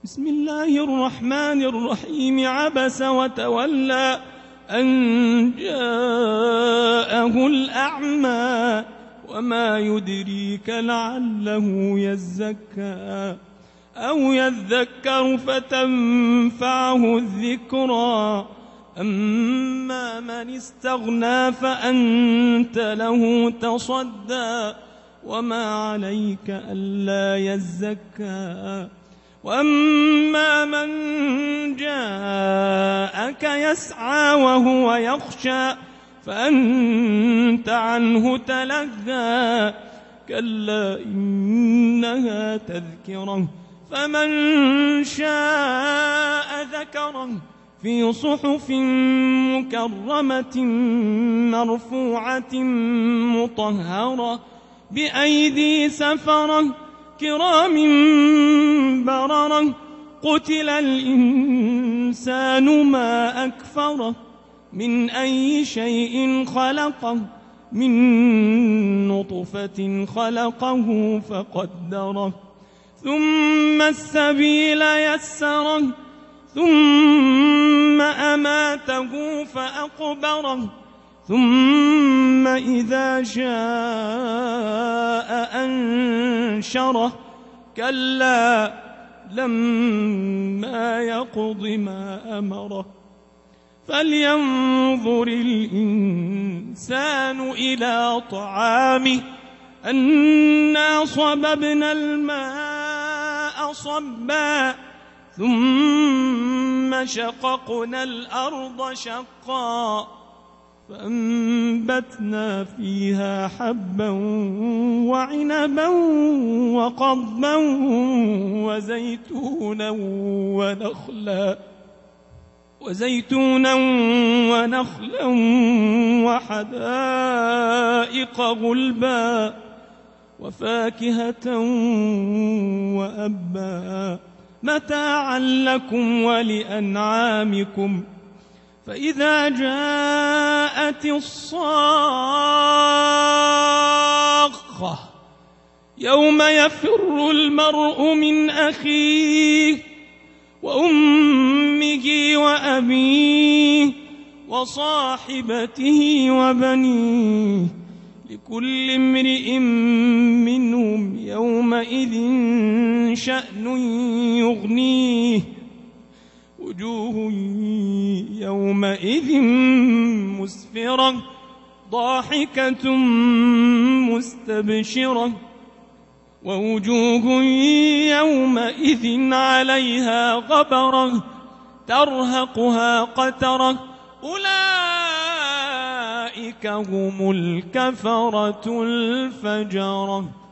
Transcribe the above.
بسم الله الرحمن الرحيم. عبس وتولى أن جاءه الأعمى وما يدريك لعله يزكى أو يذكر فتنفعه الذكرى. أما من استغنى فأنت له تصدى وما عليك ألا يزكى. وأما من جاءك يسعى وهو يخشى فأنت عنه تلهى. كلا إنها تذكرة فمن شاء ذكره في صحف مكرمة مرفوعة مطهرة بأيدي سفرة كرام بررة. قتل الإنسان ما أكفره من أي شيء خلقه من نطفة خلقه فقدره ثم السبيل يسره ثم أماته فأقبره ثم إذا شاء أنشره. كلا لما يقض ما أمره. فلينظر الإنسان إلى طعامه أنا صببنا الماء صبا ثم شققنا الأرض شقا فأنبتنا فيها حبا وعنبا وقضبا وزيتونا ونخلا وحدائق غلبا وفاكهة وأبا متاعا لكم ولأنعامكم. فإذا جاءت الصاخة يوم يفر المرء من أخيه وأمه وأبيه وصاحبته وبنيه لكل امرئ منهم يومئذ شأن يغنيه. وجوه يومئذ مسفرة ضاحكة مستبشرة ووجوه يومئذ عليها غبرة ترهقها قترة أولئك هم الكفرة الفجرة.